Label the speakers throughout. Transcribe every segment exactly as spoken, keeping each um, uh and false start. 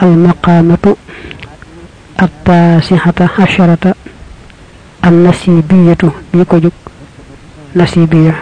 Speaker 1: المقامة التاسعة عشرة النسيبية بيكوجك نسيبية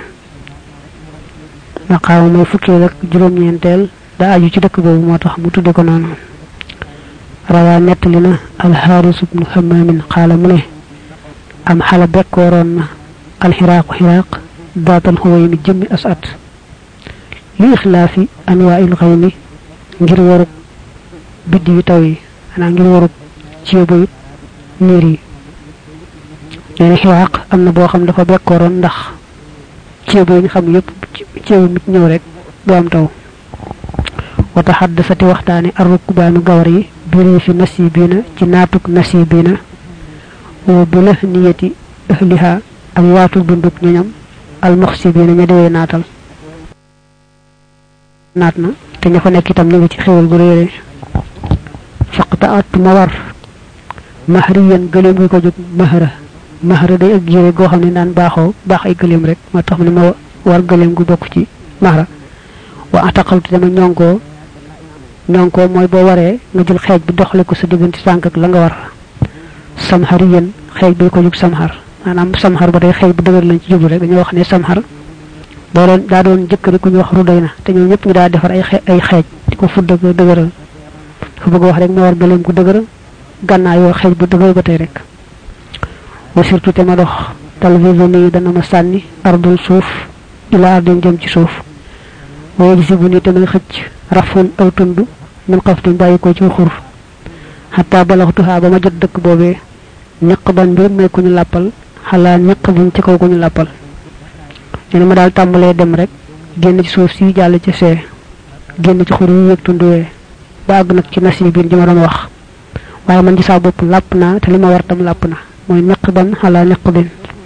Speaker 1: مقام موي فكي رك جوروم ñentel da aju ci dëkk bobu motax mu tudde ko non rawa netlina al haris ibn hammam qala mu ne am xala bekkoron na al hiraq hiraq datal huway mi jëmmi asat li ikhlafi anwa'il ghaymi ngir waru biddi yu taw yi ana ngir waru ciebo yi niir yi ñene hiraq amna bo xam dafa bekkoron ndax ciebo yi xam yépp ciebo nit ñew rek do am taw wa tahaddathati waxtani ar-rukbanu gawri biri fi nasibina ci natuk nasibina wa bulah niyati ahliha am watu bunduk ñam al muhsibina ña dewe natal natna te ña fa nek itam ñu ci xewal gu reere faqta'at mawar mahriyan gelem ko jog mahra mahra day ak yere go xamni nan baxo bax ay gelem rek ma tax ni ma war gelem gu bokku ci mahra wa ataqaltu dama ñonko ñonko moy bo waré nga jël xej bi doxale ko sa digënti sank ak la nga war samhariyan xej bi ko juk samhar manam samhar ba day xej bu deugal lañ ci jublu rek dañu wax ne samhar bo doon da doon jëk rek ñu wax rudayna te ñoo ñep ñu da defar ay ay xej diko fudd ak deugal fu bëgg wax rek mo war gelem ko deugal ganna yo xej bu deugal ba tay rek wa surtout te ma dox talvizuni dana ma sanni ardul suuf ila ardin jëm ci suuf way ci bu ni tamay xëc rafun aw tundu min qaftin bayiko ci xur hatta balaghtuha bama jot dëkk bobé ñak ban mbir may ko ñu lappal xala ñak buñ ci kaw ko ñu lappal ñu ma dal tambalé dem rek genn ci suuf ci jall ci sé genn ci xur yi yek tunduwé ba ag nak ci nasibin ji ma doon wax waye man ci sa bop lappna te lima war tam lappna moy ñak ban xala ñak bin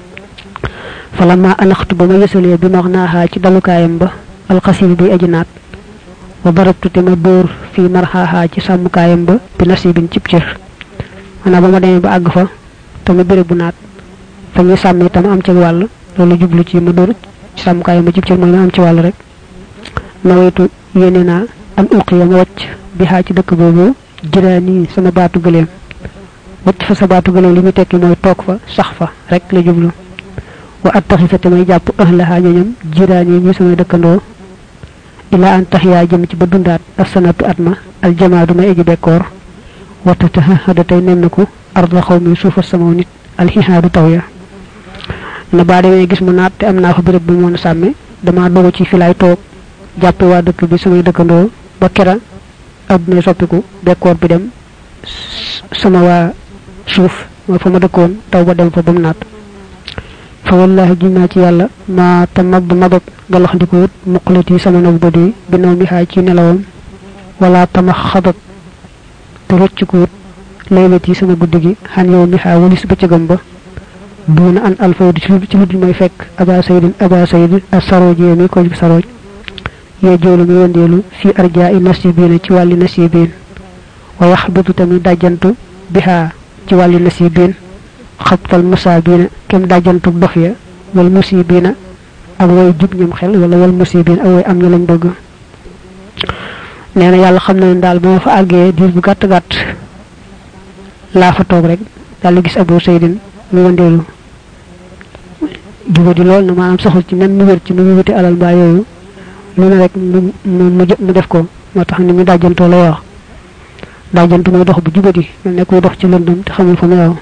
Speaker 1: falama anakhtu bama yesalé bi maghnaha ci dalukayam ba al qasim bi ajnat wa darabtu tama dor fi marhaha ci samukayam ba bi nasibin cip cër ana bama demé ba ag fa tama béré bu naat fa ñu samé tam am ci wal lolu jublu ci ma dor ci samukayam ba cip cër moy am ci wal rek nawaytu yenena am uqiya ma wacc bi ha ci dëkk bobu jirani sama baatu gëlem wacc fa sa baatu gëlem limi tekki moy tok fa sax fa rek la jublu wa attakhisa tamay japp ahlaha ñoñam jirani ñu sama dëkkando ila an tahya jëm ci ba dundat as-sanatu atma al-jamaadu may eji bekor wa tatahada tay nemnako arda khawmi sufa sama nit al-hihadu tawya na ba demé gis mu naat te amna fa bërepp bu mo samé dama dogo ci fi lay tok jappé wa dëkk bi sama dëkkando ba kéra aduna soppiku bekor bi dem sama wa suuf mo fa ma dëkkon taw ba dem fa bam naat fa wallahi jinna ci yalla ma tamad madab galax diko wut muqlati sama nak bodi binaw mi ha ci nelawam wala tamakhadat te rocc ko wut laylati sama guddigi han yow mi ha walis ba ci gamba duna an alfawd ci ci ludul moy fek aba sayyid aba sayyid as-saroji mi ko ci saroj ye jolu mi wondelu fi arja'i nasibina ci wali nasibin wa yahbatu tammi dajantu biha ci wali nasibin xabtal musabina kem dajantu dof ya wal musibina ak way jub ñum xel wala wal musibina ak way am ñu lañ bëgg neena yalla xamna dal bo fa agge dir bu gatt gatt la fa tok rek dal gis Abu Sayyidin mu wondelu dugo di lol na manam soxul ci men mu wër ci mu wuti alal ba yoyu lu ne rek mu mu def ko motax ni mi dajanto lay wax dajantu moy dox bu jubati melne ko dox ci lëndum te xamul fa mu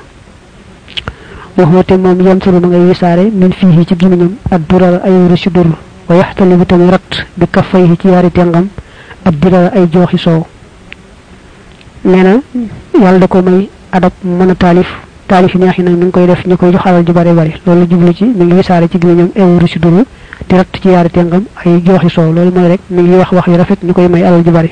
Speaker 1: وهو تمام ينصر ما يساري من فيه ci giminam ad-durar ay rushudur wa yahtalibu tamirat bi kaffayhi ci yari tengam ad-durar ay joxi so neena yalla da ko may adab mëna talif talif neex nak mi ngi koy def ñukoy joxalal ju bari bari lolu jublu ci mi ngi yisaré ci giminam ay rushudur di rat ci yari tengam ay joxi so lolu moy rek mi ngi wax wax yu rafet ñukoy may alal ju bari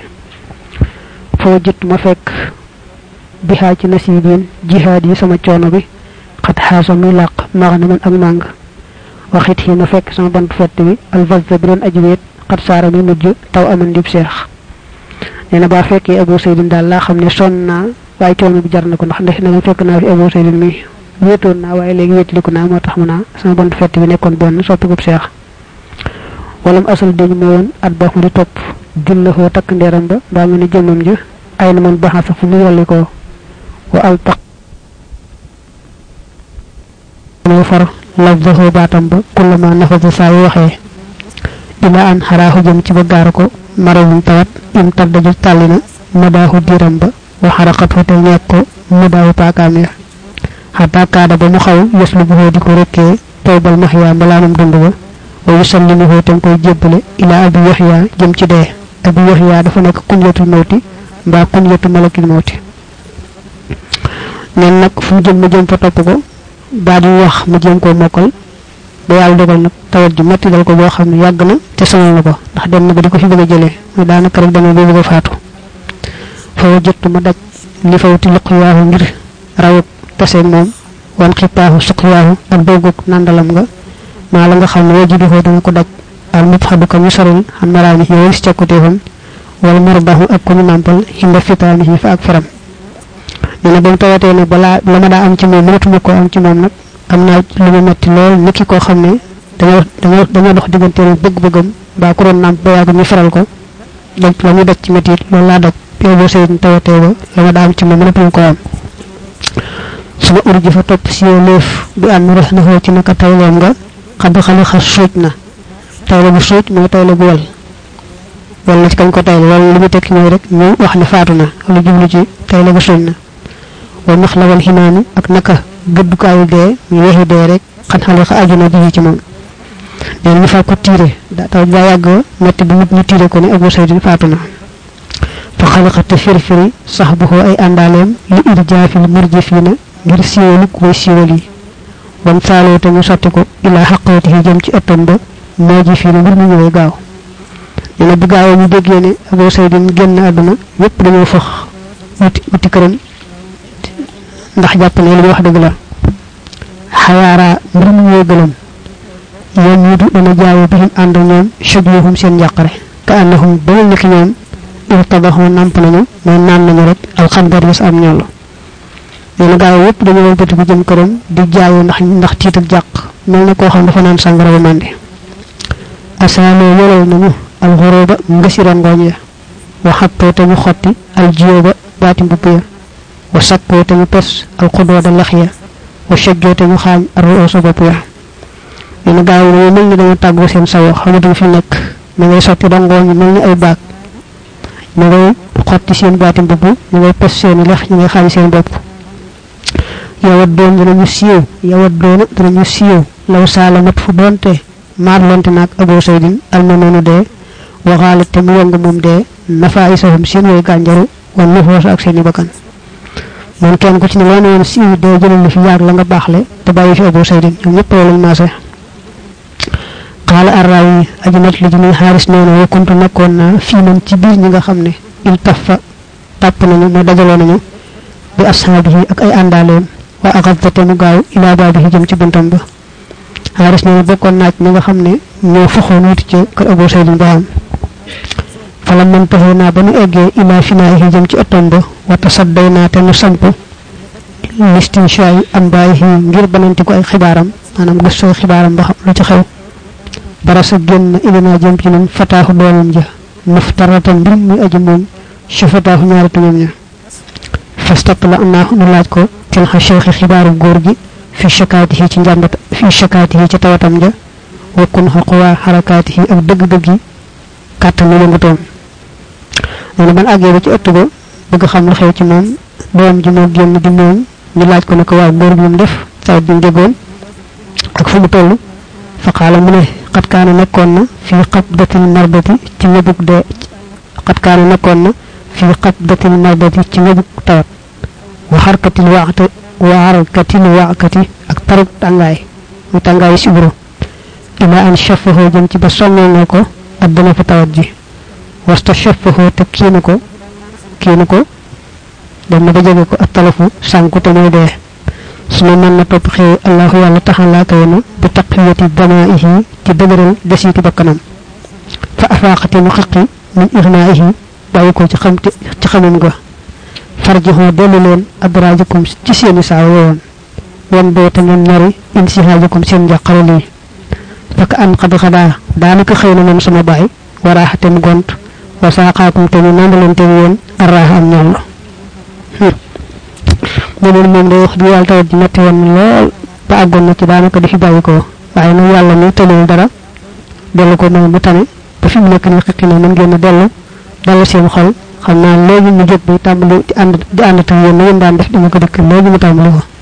Speaker 1: fo jit ma fekk biha ci nasibin jihad yi sama ciono bi qad hasa milaq magna man ak mang waxit hina fek sama bant fett bi al vazza bi don ajwet qad sara mi mujj taw aman dib cheikh neena ba fekke Abu Sayyid dal la xamne sonna way toomi bi jar nako ndax na fekk na fi Abu Sayyid mi wétoon na way legi wétliku na motax mu na sama bant fett bi nekkon ben soppi ko cheikh walam asal dañu ma won at ba mu top dillahu tak nderam ba ba mu ne jëmam ja ay na man baxasa fu mu yolli ko wa altaq mo far lafzahu batam ba kullama nafaza sa waxe ila an harahu jëm ci ba gaar ko marawum tawat im taddaju talina madahu diram ba wa haraqatu te ñek ko madahu pakam ya hatta kaada ba mu xaw yeslu bu di ko rekke tawbal mahya malanum dundu ba wa yusallimuhu tam koy jébbale ila abi yahya jëm ci dee abi yahya dafa nek kunyatul mawti mba kunyatul malakil mawti nen nak fu jëm mu jëm fa top ko ba di wax mu jëm ko mokal ba yalla dogal nak tawat ju metti dal ko bo xamni yag na te sonal nako ndax dem na ba diko fi bëgg jëlé mu daanaka rek dama bëgg faatu fa wajjatu ma daj li fawti liqyaahu ngir rawut tassé mom wan xipaahu suqyaahu ak doguk nandalam nga ma la nga xamne wajidu ho dana ko daj al mubhadu kam yusarul han marani yow ci ciakutefam wal marbahu ak ko nampal hinda fitanihi fa ak faram dina bam tawate ne bala lama da am ci mom mënatuma ko am ci mom nak amna lu mu metti lol niki ko xamne dañu dañu dañu dox digënté bëgg bëggam ba ko ron namp ba yag ñu faral ko donc lañu daj ci metti lol la daj yow bo sey tawate ba lama da am ci mom mënatuma ko am suma urji fa top ci leuf bi am rahna ho ci naka tawlom nga xad xali xas sujna tawla bu suj mo tawla bu wal wala ci kañ ko tawla wala limu tek ñoy rek ñu wax ni faatuna lu jublu ci tawla bu sujna wa nakhla wal hinani ak naka gëddu kaayu dee ñu waxi dee rek xan xale xa ajuna ji ci moom de ñu fa ko tiré da taw ba yàgg metti bu nit ñu tiré ko ne abu sayyid faatuna fa xalaqat firfiri sahbuhu ay andalem li irjafil murjifina ngir siwolu ko siwoli wan saalo te ñu sotti ko ila haqatihi jëm ci ëttam ba mo ji fi ngir ñu ñëwé gaaw dina bu gaaw ñu déggé ne abu sayyid genn aduna yépp dañoo fax wuti wuti këram ndax japp ne li wax deug la hayara mbir mu yegalam yeen ñu dina jaawu bi and ñoom shubuhum seen jaqare ka annahum bal nak ñoom irtabahu namp nañu mo nan nañu rek al khandar yas am ñolo ñu gaaw yépp dañu won bëti ko jëm këram di jaawu ndax ndax tiit ak jaq melna ko xam dafa nan sangara bu mandi asalo yolo nañu al ghuruba ngasira ngoñe wa hatta tamu xotti al jiyoba batim bu peer wa sakko tamu pes al qudud al lakhya wa shajjo tamu xañ ar-ru'us ba peer ñu gaaw ñu melni dañu taggo seen sawo xamatu fi nek ma ngay sotti dango ñu melni ay baak ma ngay xotti seen batim bu ñu ngay pes seen lekh ñu ngay xañ seen bop yawa doon dinañu siiw yawa doon dinañu siiw law salamat fu donte marlonte nak abu sayyidin almanonu de wa ghalat tam yong mum de nafaisahum seen way ganjaru wa nufus ak seen bakan mon ken ko ci ne wone won siiw de jëlal fi yaag la nga baxle te bayyi fi abu sayyidin ñom ñepp lañ massé qala arrawi ajnat li jini haris neena wa kuntu nakon na fi man ci bir ñi nga xamne il taffa tap nañu mo dajalo nañu bi ashabihi ak ay andalem wa aqadta mu gaaw ila babihi jëm ci buntam ba haris neena bokkon naaj ñi nga xamne ñoo faxoon wuti ci kër abu sayyidin baam falam man tahina ba nu eggé ila finaahi jëm ci atom ba wa tasaddayna te nu samp listin shay am bayhi ngir bananti ko ay xibaaram manam gësso xibaaram ba xam lu ci xew barasa genn ilina jëm ci ñun fataahu doomam ja muftaratan bir muy aji moom shafatahu ñaari tuñam ña fastaqla annahu nu laaj ko til ha cheikh xibaaru góor gi fi shakaatihi ci njàmbat fi shakaatihi ci tawatam ja wa kun haqwa harakatihi ak dëgg dëggi kàttan yëngutoom ñu ban àggee ba ci ëtt ba bëgg xam lu xew ci moom doom ji moo génn di moom ñu laaj ko ne ko waaw góor gi mu def saw bi déggoon ak fu mu toll fa qaala mu ne qad kaana nekkoon na fi qabdatil mardati ci ngëbug de qad kaana nekkoon na fi qabdatil mardati ci ngëbug tawat wa harkatil waqti wa harkatil waqati ak taruk tàngaay mu tàngaay sibru ila an shafahu jëm ci ba sonnee ko adduna fa tawat ji wasta shafahu te kiinu ko kiinu ko dem na ba jege ko ak talafu sànku te muy dee suma man na topp xew allahu yàlla taxala kayna bi taqiyati damaihi ci dëgëral desiti bakkanam fa afaqati mu xiqi min irnaihi bàyyi ko ci xam ci xamam ga farjihu delu leen adrajakum ci seeni saa woon won do te ngeen ñari insihajakum seen jaqare li fak an qad khada daanaka xeyna mom sama baay waraxate mu gont wa saqaakum te ñu nandalante yeen arraaha am ñoom la ñu moom day wax di yàlla tawat ji metti woon lool ba àggoon na ci daanaka di fi bàyyi ko waaye nag yàlla ni tëlul dara dellu ko moom bu tane ba fi mu nekk ni xëkki na mën ngeen a dellu dellu seen xol xam naa léegi mu jóg bi tàmbali di ànd di ànd ak yéen na ngeen daan def dama ko dëkk léegi mu tàmbali ko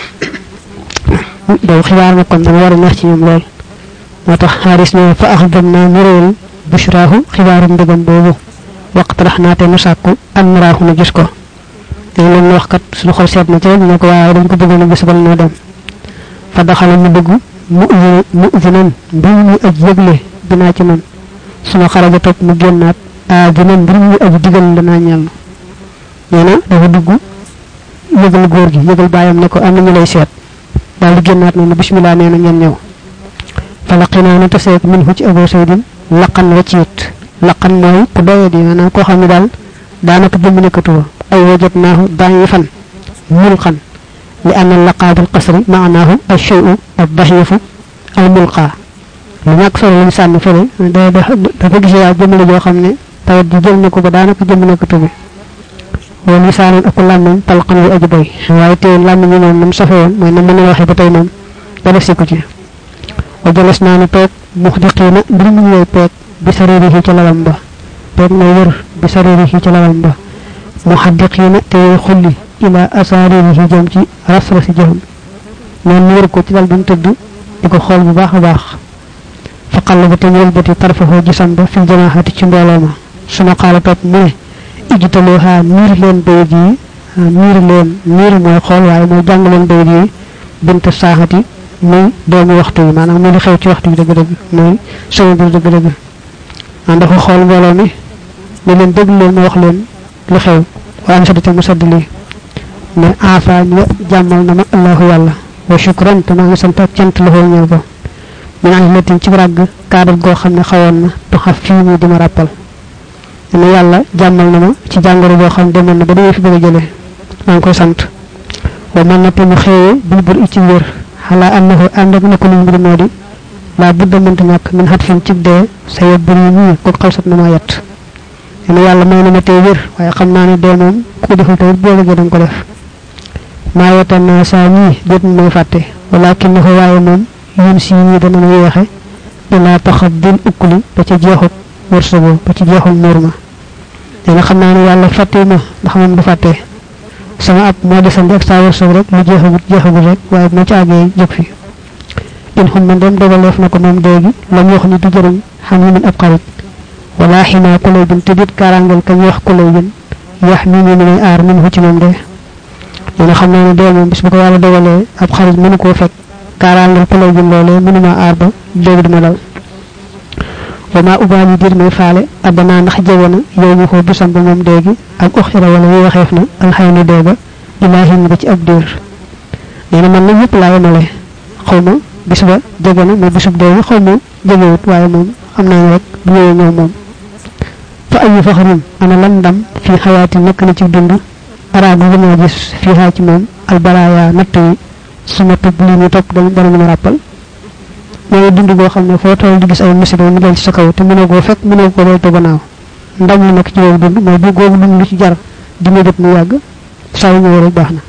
Speaker 1: daw xibaar na kon dama war a neex ci ñoom lool moo tax xaaris ne fa axdam naa mu réel bushraahu xibaaru mbëgam boobu waqt rax naa te nu sàkku an naraahu na gis ko dañ leen wax kat suñu xol seet na ci ñu ko waaye dañ ko bëggoon a gis bal noo dem fa daxala mu dugg mu mu uzinan mbir mu aj yëgle binaa ci man suma xaraja topp mu génnaat a dina mbir mu aj digal danaa ñeel nee na dafa dugg yëgal góor gi yëgal baayam ne ko am na ñu lay seet daal di génnaat ne bismillah nee na ngeen ñëw fa laqinaa na taseek min hu ci Abu Saydin laqan wacciit laqan mooy ku doye di maanaam koo xam ne daal daanaka jëmm nekkatu ay wajat naahu daañu fan mulqan li anna laqaabul qasri maanaahu ash-shay'u ad-dahifu aw mulqa lu ñàkk solo lañ sànni fële dafa gis yaa jëmm la joo xam ne tawat ji jël na ko ba daanaka jëmm nekkatu bi wala lisaanan ak làmmiñ talqan wi aji bay waaye tey làmmiñ yi moom nam safe woon mooy na mën a waxee ba tey moom dara sikku ci wa jalas naa ne toog muxdiqiina mbir mu ñëw peeg bi saririhi ci lalam ba peeg na wër bi saririhi ci lalam ba muxaddiqiina te xulli ila asaaririhi jëm ci rasra si jëm noonu mu wër ko ci dal ba mu tëdd di ko xool bu baax a baax fa xall ba te wëlbati tarfahu gisam ba fil jamaahati ci mbooloo ma suma xaala topp mu ne ijtaluha miir leen bayit yi miir leen miir mooy xool waaye mooy jàng leen bayit yi bint saaxati muy doomu waxtu yi maanaam muy li xew ci waxtu yi dëgg-dëgg muy sama bir dëgg-dëgg ah dafa xool mbooloo mi ne leen dégg leen ma wax leen li xew wa am sadita mu sadd lii ne aafa ñu jàmmal na ma allahu yàlla wa shukran te maa ngi sant ak cant loxoo ñeel ko min an latin ci ràgg kaadal goo xam ne xawoon na tuxaf fii muy dima ràppal ne yàlla jàmmal na ma ci jàngoro boo xam demoon na ba dama fi bëgg a jëlee maa ngi koy sant wa man na te mu xëyee bil bur i ci wér xalaa annahu ànd ak nekk lu mbir moo di laa budda mënta ñàkk min xat fin cig dee sa yeb bur yi ñii ko xalsat na maa yett ne yàlla may na ma tey wér waaye xam naa ne dee moom ku deful tey boo bëggee danga ko def maa yettan naa saa ñii déet may fàtte walakin na ko waaye moom yéen si ñii dana ma yeexe ilaa taxab bil ukkuli ba ca jeexut wërsëgoo ba ci jeexul muur ma dina xam naa ne yàlla fàtte ma ndax moom du fàtte sama ab moo desandi ak saa wërsëg rek lu jeexagut jeexagut rek waaye bu ma ci àggee jóg fi in xum ma dem dogaleef na ko moom déegi lam wax ni du jëriñ xam ni min ab xarit wala xinaa kulay bin te dit kaaraangal kañ wax kulay bin yax mi ni may aar min ci moom dee dina xam naa ne dee moom bis bu ko yàlla dogalee ab xarit mënu koo fekk kaaraangal kulay bin loolee mënuma aar ba déegi duma dal wama ubaali dir may faale adana ndax jege na yow ñu ko bisam ba moom déegi ak uxira wala yu waxeef na alxayni déega ilaahin ba ci ab diir nee na man nag yëpp laa yemale xaw ma bis ba jege na mais bisub déegi xaw ma jegewut waaye moom xam naa ne rek bu ñëwee ñëw moom fa ayu faxarin ana lan ndam fii xayaati nekk na ci dund araagu gën a gis fii xaa ci moom albaraaya natt yi suma tub lii ñu topp dañ dana mën a ràppal mooy dund boo xam ne foo toll di gis ay musiba mu dal ci sa kaw te mënoo koo fekk mënoo koo doy to gannaaw ndam li nekk ci boobu dund mooy bu googu dund lu ci jar di ma jot mu yàgg saa yu ñëw rek baax na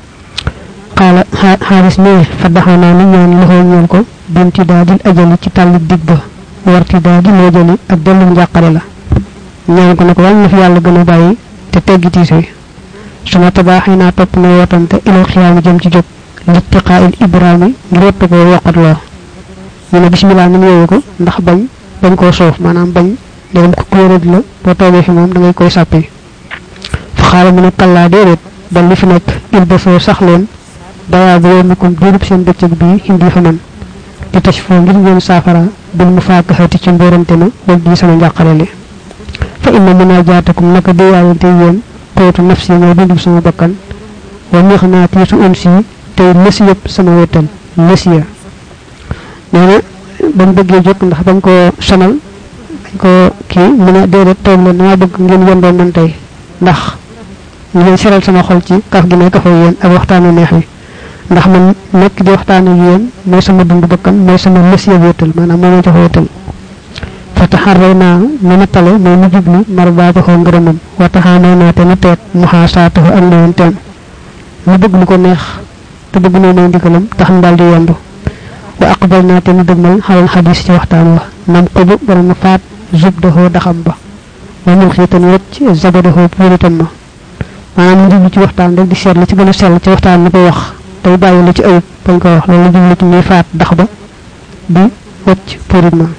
Speaker 1: xaala xaalis ne fa daxanaa ni ñaan loxoo ñeel ko binti daa dil ajali ci tàlli dig ba warti daa di loo jëli ak dellu njàqare la ñaan ko ne ko yàlla na fi yàlla gën a bàyyi te teggi tiis wi suma tabaaxee naa topp na wootante ilal xiyaami jëm ci jóg littiqaa il ibrahimi ngir wettu ko yokkat loo ñu ne bismillah ñu yeewu ko ndax bañ bañ koo soof maanaam bañ dem ko kuréel la boo toogee fi moom da ngay koy sàppi fa xaala mu ne kallaa déedéet ba li fi nekk il ba soo sax leen dawaa bu yoon ko diirub seen bëccëg bii indi fa man di tëj foo ngir ngeen saafara bil mu faakaxati ci mbóorante ma wal di sama njàqare li fa inna mën naa jaatakum naka déeyaayante yéen xootu nafsi mooy dundub sama bakkan wa neex naa tiisu un si tey lësi yëpp sama wéttal lësi ya nee na ba mu bëggee jóg ndax bañ koo sonal bañ koo kii mu ne déedéet toog leen dama bëgg ngeen yendoo man tey ndax ngeen seral sama xol ci kaf gi may kafoo yéen ak waxtaanu neex wi ndax man nekk di waxtaan ak yéen mooy sama dund bakkan mooy sama lësi ya wéttal maanaam moo ma jox wéttal fa fataharrayna minatale mo mu jublu marbaahu ngërëmam wa tahanayna te nu teet muhasaatuhu ak newenteem mu bëgg lu ko neex te bëgg no may ndigalam tax ndal di yomb wa aqbalna te nu dëgmal xalal hadis ci waxtaan wa nam qubu borom faat zubdahu daxam ba wa mu xiitan wacc zabadahu puritam ma manam mu jublu ci waxtaan rek di seet la ci gëna sell ci waxtaan ni ko wax tay bàyyi la ci ayub bañ ko wax loolu jublu ci muy faat dax ba di wacc purit ma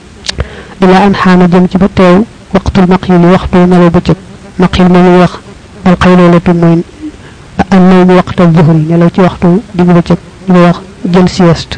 Speaker 1: ila an xaana jëm ci ba teew waqtul maqil waxtu nelaw bëccëg maqil ma muy wax al qaylolatu mooy an nawmu waqta zuhri nelaw ci waxtu diggu bëccëg ñu wax jël sieste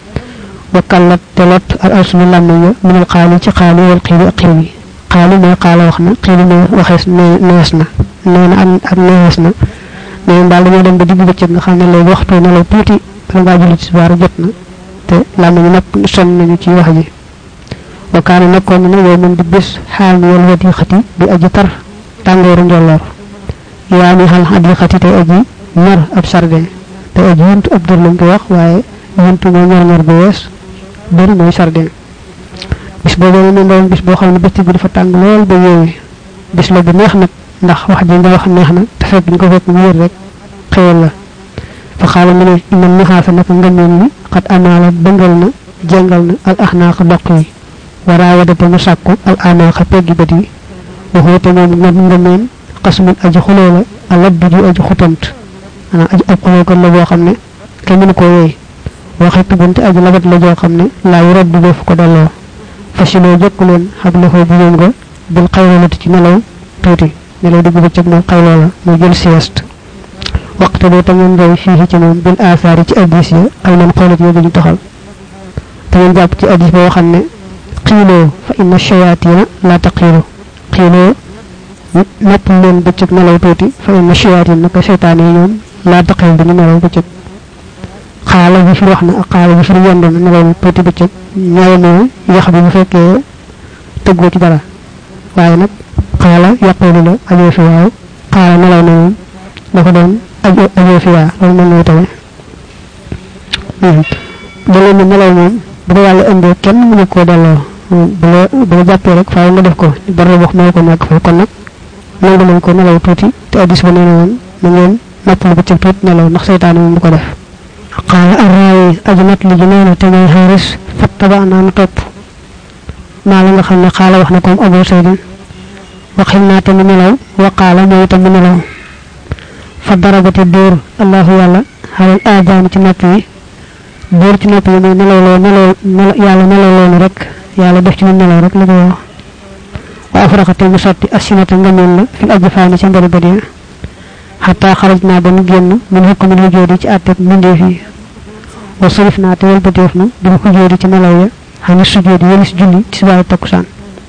Speaker 1: wa kallat telat al aslu lamya min al qali ci qali wal qili aqili qali ma qala waxna qili ma waxes nees na neena am am nees na neen dal dañu dem ba diggu bëccëg nga xamne lay waxtu nelaw tuuti la nga julli ci war jot na te lamya nak son nañu ci wax ji wa kana nakon na yow mum di bis xal wal wadi khati bi aji tar tangoru ndolor yaani hal hadi khati tay aji ñor ab sarde tay aji yuntu abdur lam ko wax waye yuntu mo ñor ñor bu wess bari moy sarde bis bobu ñu ndon bis bo xamne bëcc bi dafa tang lool ba yewi bis la bu neex nak ndax wax ji nga wax neex na te fekk ñu ko fekk mu wër rek xewal la fa xala mu ne inna nahasa nak ngamen ni qad amala bengal na jengal na al ahnaq doqi waraawada te mu sàkku al anaaxa peggi bët yi wa xoote moom ngam ngameen xasmun aji xuloo la alabdu ju aji xutant ana aji ab xuloo kon la boo xam ne kenn mënu ko wéy waxe tubante aji labat la joo xam ne laa yu rabdu def ko delloo fasiloo jëkku leen xab loxoo bu ñoom nga bil xayralati ci nelaw tuuti nelaw diggu bëccëg moom xayloo la muy jël sieste waxte doo te ngeen roy fii ci moom bil asaari ci addis ya ay man xoolat yoo ñu taxal te ngeen jàpp ci addis boo xam ne قيلوا فإن الشياطين لا تقيلوا قيلوا نطلن بچك نلو توتي فإن الشياطين نك شيطان يوم لا تقيل بني نلو بچك قال بفر وحنا قال بفر يندم نلو توتي بچك نيومو يخبي بفكي تقوى تي دارا واye nak قال يقول له أجو فيها قال نلو نيوم دفا دون أجو فيها لو من نوتوي دلو نلو موم bu yalla ëndé kenn mënu ko dalo bu la bu jappé rek faaw nga def ko dara wax mo ko nek fa kon nak nangu nañ ko nelaw tuuti te hadis ba neena won na ngeen noppalu ba ci tuut nelaw ndax seytaan mu ko def qala arrawi ajnat li jinana te ngay haris fattabana na top ma la nga xamne xala wax na ko abu sayyid waxilna te mu nelaw wa qala moy tam nelaw fa darabati dur allah yalla halal adan ci nopi bor ci nopi ni nelaw lo nelaw yalla nelaw lo rek yalla def ci nelaw rek la ko wax wa afraqata mu sotti asinata ngamel la fi ajfani ci mbari badi hatta kharajna ba mu genn min hukmu ni jodi ci atte minde fi wa sarifna te wal badef na bi ko jodi ci nelaw ya hani sujudi yelis julli ci baay takusan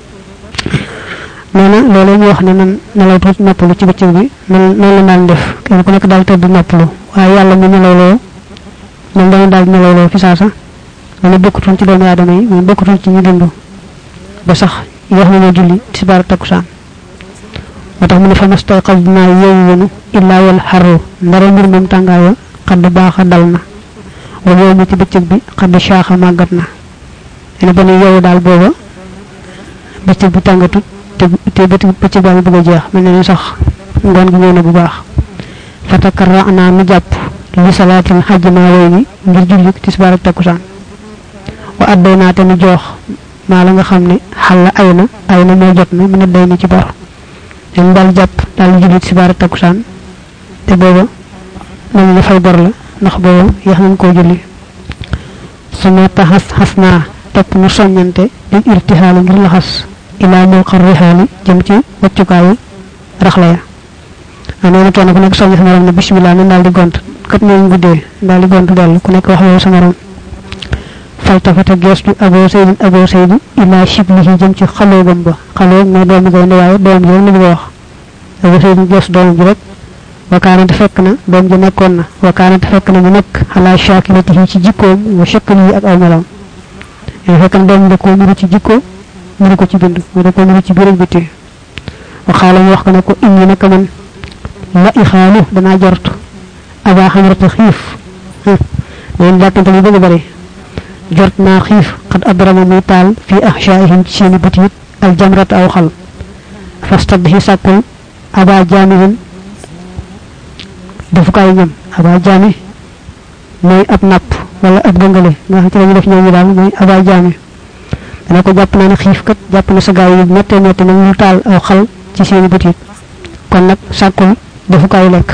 Speaker 1: nana lolé ñu wax ne nan nelaw tot noppalu ci bëccëg bi man non la dal def kenn ku nek dal tedd noppalu waye yalla mu nelaw lo man dañu dal nelaw lo fi saasa wala bokkutun ci doomu adama yi mais bokkutun ci ñu dundu ba sax wax na julli ci bar takusan motax mu ne fa mastaqadna yawunu illa wal haru ndara mbir mom tangaayo xad baaxa dalna wa yow ci bëccëg bi xad shaaxa magatna ene bani yow dal boba bëccëg bi tangatu te te bëccëg ba bëgg jeex mel na sax ngon gi ñëna bu baax fatakarra'na mi japp li salatin hajjama wayni ngir julli ci bar takusan wa addayna te mi jox ma la nga xamne xalla ayna ayna mo jotna mëna day ni ci bar dem dal japp dal julli ci bar takusan te boba ñu fay bor la ndax boba yax nañ ko julli suma tahas hasna top mu soñante di irtihal ngir la xas ila mo qarrihali jëm ci waccukaay raxla ya amena kenn ku nek soñu sama ram bismillah ñu dal di gont kat ñu guddé dal di gont dal ku nek wax yow sama ram faltafata gestu abo sayyid abo sayyid ila shiblihi jëm ci xalogam ba xalog mo doomu gaynde waye doom yow li wax abo sayyid gestu doom ji rek wakana te fekk na doom ji nekkon na wakana te fekk na mu nek ala shakilatihi ci jikkoom wa shakli ak ay melam e fekk na doom ko mu ci jikko mu ko ci bind mu ko mu ci biir biti wa xala wax ko ne ko inni nak man la ikhalu dana jort aba xamrata khif len jakkante li bëgg bari jortna khif qad adrama muy taal fi ahshaihim ci seeni bët yit al jamrat aw xal fastabhi sakul aba jamihin defukaay ñam aba jami moy ab napp wala ab dëngale nga xam ci lañu def ñooñu daal moy aba jami dana ko jàpp naa ne xiif kat jàpp na sa gaay yi ñette ñette nag ñu taal aw xal ci seeni bët yit kon nag sàkkul defukaay lekk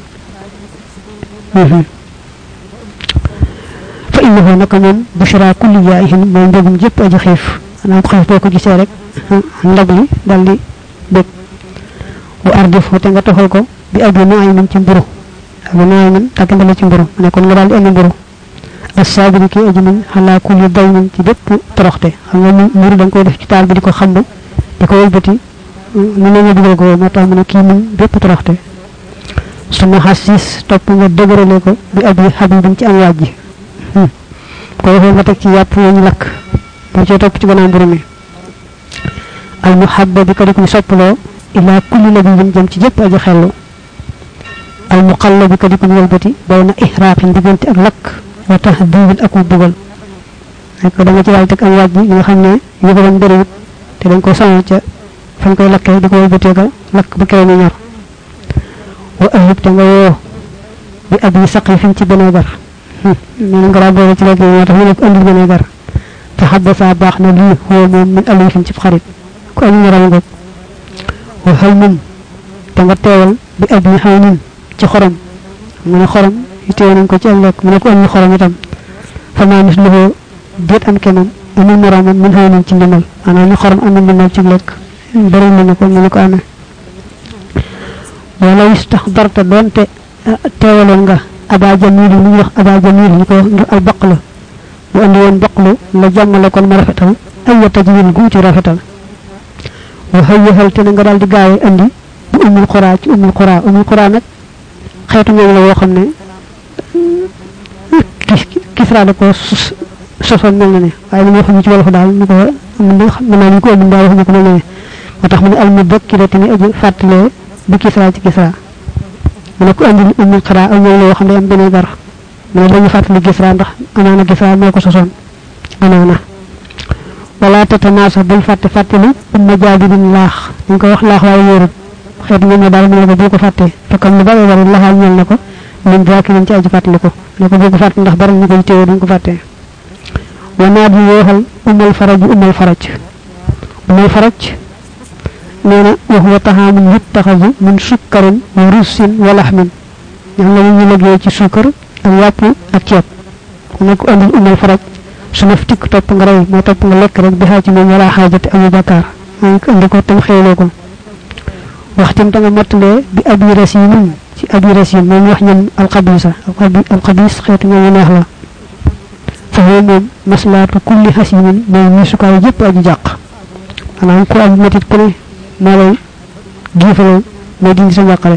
Speaker 1: fa innahu naka moom bushra kulli jaahin mooy mbégum jëpp aji xiif xanaa ko xiif boo ko gisee rek ndab li dal di bég bu ardif te nga toxal ko bi abi nooy min ci mburu abi nooy min takkandale ci mburu ne kon nga daal di indi mburu as-sabiri ki aji min xalaa kulli daymin ci bépp toroxte xam nga mburu da nga koy def ci taal bi di ko xamb di ko wëlbati ñu ne ñu dugal ko moo tax mu ne kii min bépp toroxte suma xasis topp nga dëgërale ko bi abi habibin ci am waaj ji ko defee nga teg ci yàpp ñu lakk ba ci topp ci gannaaw mburu mi al muhabba bi ko di ko soppaloo ila kulli labin jëm ci jëpp aji xellu al muqalla bi ko di ko wëlbati bayna ihraqin diggante ak lakk wa tahdibin ak bugal ak da nga ci daal teg am waaj ji nga xam ne yëgalam bëriwut te dañ ko sonal ca fañ koy lakkee di ko wëlbatee ka lakk bu kay ni ñor wa ahib te nga woo bi abi saqifin ci benegar ñu nga boole ci lekk moo tax ñu ne ko andi benegar te haddasa baax na lii huwa moom min alifin ci xarit ko am ñaral ngok wa halmum te nga teewal bi abi hawnin ci xorom mu ne xorom yitee nañ ko ci lekk mu ne ko andi xorom itam fa ma misluhu deet am kenam amul moramam min hawnin ci ndimal ana ni xorom amul ndimal ci lekk bari nañu ko ñu ko amee wala istaxdarta donte teewaloon nga aba jamil ñu wax aba jamil ñu ko ngir al baqlu bu andi woon baqlu la jàmmale kon ma rafetal ay wa tajwil gu ci rafetal wa hayyahal te nga daal di gaawee andi bu umul qura ci umul qura umul qura nag xeetu ñoom la woo xam ne kisra da ko sosoon mel na ne waaye li ñu xam ci wolof daal ñu ko mën naa ñu ko ëmb daal ñu ko mel na ne moo tax mu ne al mudakkirati ni aji fàttalee bi kisra ci kisra mu ne ko andi umul qura ak ñoom la woo xam ne am beneen gar mais dañu fàttali kisra ndax amaana kisra moo ko sosoon amaana wala tatanasa bul fàtte fàttali umma jaabidin laax dañ ko wax laax waaye wóorut xeet ñu ne daal mu ne ko bul ko fàtte te comme lu bari bari laxaal ñeel na ko min daakirin ci aji fàttali ko ne ko bul ko fàtte ndax bari ñu koy téew duñ ko fàtte wa naat yi wooxal umal faraj umal faraj umal faraj nee na wa huwa taxaamun yuttaxasu min sukkarin wa russin wa laxmin ñam la ñu liggéey ci sukkar ak yàpp ak ceeb ku ne ko andil umal faraj su ma tik topp nga rey moo topp nga lekk rek bi xaa ci moom wala xaajate amu bakkaar maa ko andi ko tam xeeloo ko waxtim ta nga mottalee bi abi rasin ci abi rasin moom wax ñam alxabisa alxabis xeetu ñoom neex la fa moom maslaatu kulli xasinin mooy misukaay yëpp aji jàq maanaam ku am métit ku ne moo lay giifaloo mooy dindi sa njàqale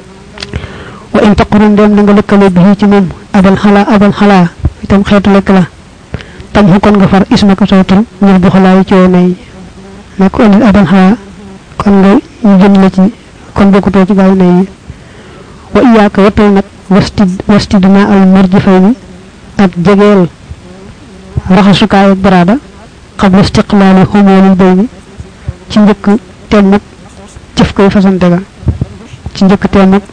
Speaker 1: wa in taqurun dem na nga lëkkale bi ci moom abal xalaa abal xalaa itam xeetu lekk la tam xukon nga far isma ko sawtul ngir bu xalaay ci nay ne ko andil abal xalaa kon nga ñu jënd la ci kon bokkutoo ci gaaw nay wa iyaaka wattal nag wasti wasti dina al marjifayni ak jegeel raxasukaay ak barada qabla istiqlaali xumoolil bayni ci njëkk temmuk jëf koy fasante ga ci njëkk temmuk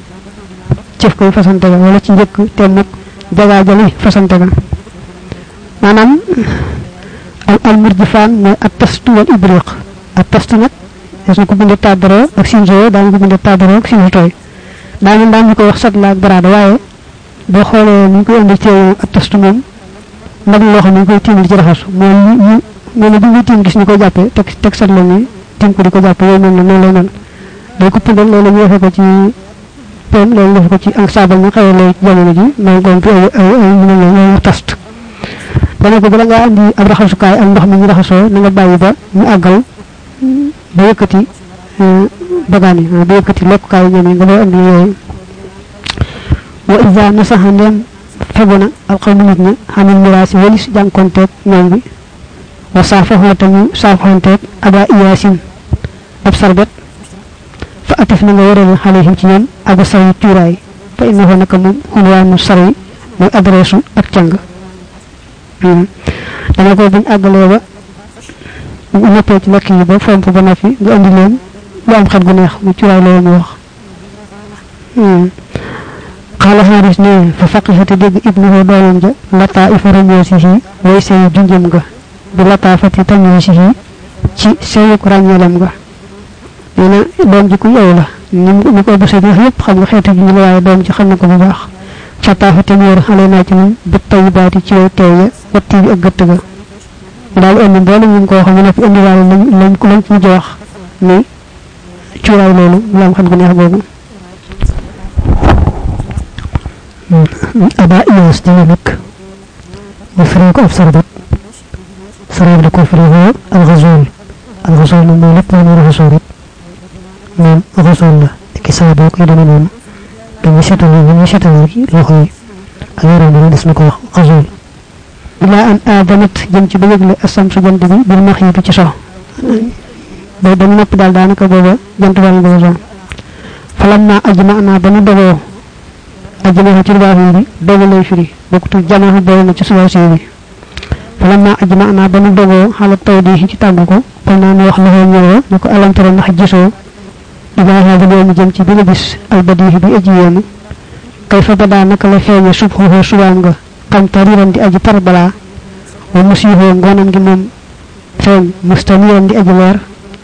Speaker 1: jëf koy fasante ga wala ci njëkk temmuk jagaajali fasante ga maanaam al al murjifaan mooy at tastu wal ibriq at tastu nag des na ko bindee tàddaroo ak sinso daanu ko bindee tàddaroo ak sinso tooy daanu daan ñu koy wax satla ak barada waaye boo xoolee ni ñu koy indi ci at tastu moom ndab loo xam ne ñu koy tiimal ci raxasu mooy ñu ñu ne bi ñu tiim gis ñu koy jàppee teg teg satla ni tiim ko di ko jàppe yooyu mel na noonu lay mel day ko pindal loolu ñu defee ko ci pom loolu def ko ci ak saabal ñu xewee lay jamono ji mooy goon fi ay ay ay ñu ne ñu tast dana ko bala ngaa andi ab raxasukaay ak ndox mi ñu raxasoo na nga bàyyi ba ñu àggal ba yëkkati bagaan yi ba yëkkati lekkukaay ñoom yi nga loo andi yooyu wa isa nasaxa ndeem fegu na alxawmu nit ñi xamil miraasi walis jànkonteeg ñoom bi wa saafaxoo tañu saafaxonteeg aba iyaasin ab sarbet fa atif na nga wëral xalihim ci ñoom aba sawi cuuraay fa innahu naka moom xunwaanu sari mooy adreesu ak càng dana ko buñ àggalee ba noppee ci lekk yi ba fomp ba noppi nga andi leen lu am xet gu neex mu ci waay loolu mu wax xaala xaaris ne fa faqihati dégg ibnuhu doomam ja lataa ifa rañoosihi way seyu junjëm nga bi lataa fati tamyiisihi ci seyuk ràññeelam nga nee na doom ji ku yow la ni ni ko bësee wax yëpp xam nga xeetu ji la waaye doom ji xam na ko bu baax fataafa te ñëer xale naa ci moom bët tayi baati ci way teew ya watti bi ak gëtt ga daal indi mboole ñu koo xam ne fi indi waale lañ lañ ko lañ ci mujj wax ni cuuraay loolu la am xam gu neex boobu aba iyas dina nag ñu firee ko ab sarbat sarab da ko firee al ghazul al ghazul mo lepp mo raxaso rek mom ghazul la ki sa bo ko dama non dañu sétal ñu sétal loxo yi ak yaram bi des na ko wax ghazul ila an adanat jëm ci bëgg le asam su jant bi bil maxiyatu ci so bo dañ nopp dal daanaka booba jant baa ngi bëgg falamma ajma'na banu dogo ajma'na ci baax yi dogo lay firi bokku jama'a bo na ci suwa ci bi falamma ajma'na banu dogo hala tawdi ci tàggu ko ko naan wax la ñëw ne ko alam tara ndax gisoo ila hada ñu jëm ci bi nga gis al badihi bi aji yéenu kayfa bada naka la feeñe subhu subam nga kam tariran di aji tarbala wa musiho ngonam gi mom feeñ mustamiran di aji leer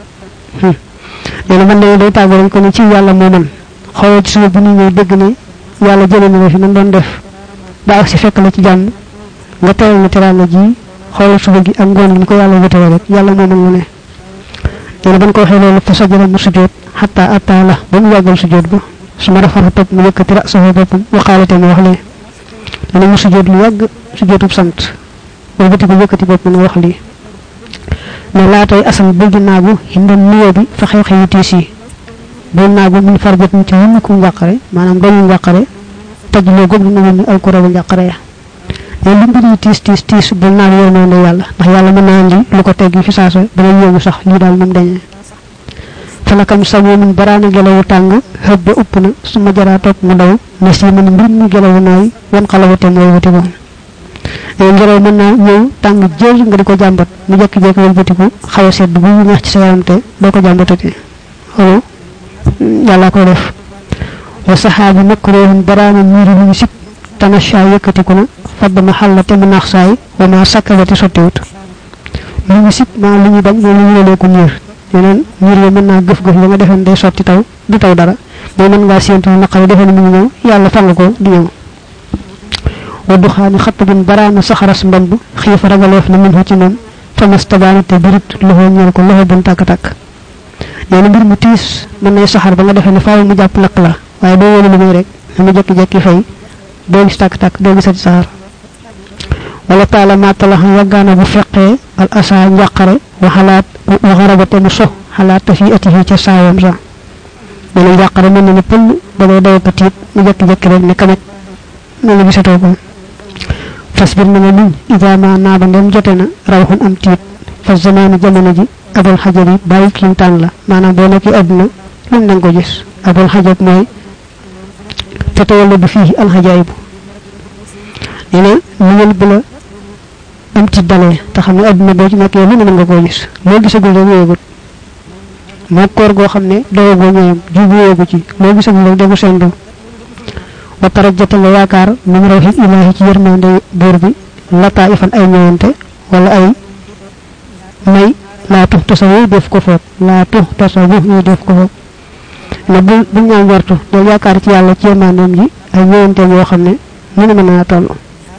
Speaker 1: dina man day day tàggu ko ni ci yàlla moo man xoolee ci suba bu ñu ñëw dégg ne yàlla jëlee na fi nan doon def ba ak si fekk la ci jàmm nga teral na teral na ji xoolal suba gi ak ngoon gi ko yàlla wëtale rek yàlla moo man lu ne dina ban ko waxee loolu fa sajjala mu sujjoot hatta atala ba mu yàggal sujjoot ba suma rafa topp mu yëkkati rasahu boppam waxaalate mu wax lee dana mu sujjoot lu yàgg sujjootub sant boobu ti ko yëkkati boppam na wax lii ne laatay asal bëgg naagu hindam nuyoo bi fa xew-xewi tiis yi boo naagu mun farjat ci wunn ku njàqare maanaam dañu njàqare tajloo goog dina wunn al kurabu njàqare ya ne li mbiri tiis tiis tiis bu naan yow noonu yàlla ndax yàlla mën naa andi lu ko teggi fi saasa dana yéegu sax lii daal moom dañee falakam samu min baraana gelawu tàng xëbba upp na suma jaraa topp mu daw na si man mbir mi gelawu nooy wan xalawate mooy wuti ko ay ngelaw mën naa ñëw tàng jër nga di ko jàmbat mu jekki-jekki wal batiku xaw a sedd bu neex ci sa yaram te doo ko jàmbatati xolo yàlla ko def wa saxaabi makruhun baraana miiri lu ñu sib tanasha yëkkatiku na fadda ma xalla te mu naax saay wa ma sakkabati sottiwut lu ñu sib maa lu ñu bañ moom lu ñu lelee ko miir yeneen miir yi mën naa gëf-gëf ba nga defoon day sotti taw du taw dara mais mën ngaa séentu naqari defoon mu ngi ñëw yàlla fang ko di ñëw wa duxaani xattabin baraana saxaras mbamb xiif ragaleef na min ci moom famastabaana te birit loxo ñeel ko loxo bun tàkk-tàkk nee na mbir mu tiis mën nay saxar ba nga defee ne faaw mu jàpp lakk la waaye doo wóolu lu muy rek mu jekki-jekki fay doo gis tàkk-tàkk doo gisati saxar wala taala matala yaggaana bu feqee al asa njàqare wa xalaat wa xarabate mu sox xalaat ta fi atihi ca saawam sa nee na njàqare mën na ne pël ba ngay daw patiit mu jekki-jekki rek ne kamet noonu gisatoo ko fasbir na muñ ida ma naaba ndem jote na rawxun am tiit fa zamaanu jamono ji abul xajab yi bàyyi kiimtaan la maanaam boo nekkee adduna lu nang ko gis abul xajab mooy te tawalla bi fii alxajaayibu nee na muñal bu la am tiit dalee te xam ne adduna boo ci nekkee lu ne mën nga koo gis loo gisagul rek wéegut moo koor goo xam ne doyagoo ñëwam jubu wéegu ci loo gisagul rek degu sendu wa tarajjata nga yaakaar min rawhi ilahi ci yermande buur bi lata ifan ay ñewante wala ay may la tuh tasawu def ko foot la tuh tasawu ñu def ko foot na bu bu ñaan wartu do yaakaar ci yalla ci yermandem ji ay ñewante yo xamne ñu mëna tollu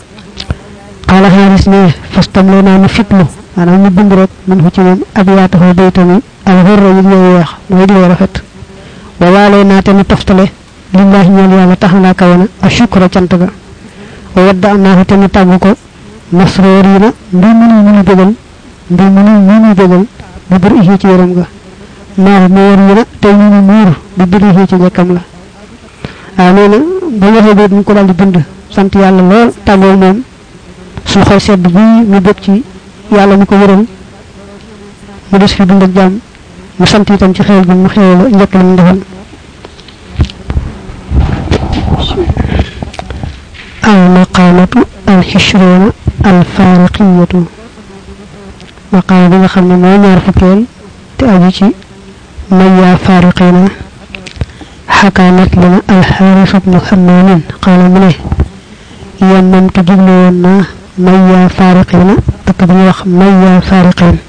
Speaker 1: qala haris ne fastamluna nu fitlu ana ñu bind rek min fu ci mom abiyatu ho baytami al hurra yi ñu wax moy di rafet wa walena tan toftale lillahi ñaan yalla taxna kawana ashukra cantaga wa wadda annahu tan tabuko masrurina ndu mënu ñu bëggal ndu mënu ñu bëggal bu bur ihi ci yaram ga ma mo yorina tay ñu mur bu bur ihi ci ñekam la amina bu waxe be ñu ko dal di bind sant yalla lool tago mom su xol sedd bu ñu bëgg ci yalla ñu ko wëral mu des fi dund ak jam mu sant itam ci xewal bi mu xewal ñek lañu defal المقامة الحشرون al fariqiyatu maqaam bi nga xam ne moo ñaar fukkeel te aju ci maya fariqina xakaanat lana al xaaris ibnu xamaanin qaala mu ne yéen moom te jublu woon naa maya fariqina takk bi ñu wax maya fariqin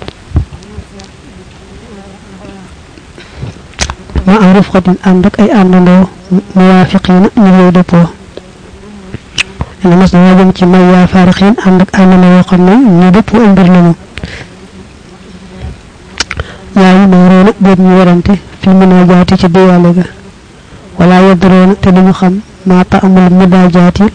Speaker 1: ma am rufqatin ànd ak ay àndandoo muwaafiqiina ñu lay dëppoo ene mas na jëm ci maya fariqin ànd ak àndandoo yoo xam ne ñu dëppoo ay mbir lañu waaye moo roona boobu ñu warante fi munaajaati ci déyaale ga wala yadroona te duñu xam maa ta amul mudaajaati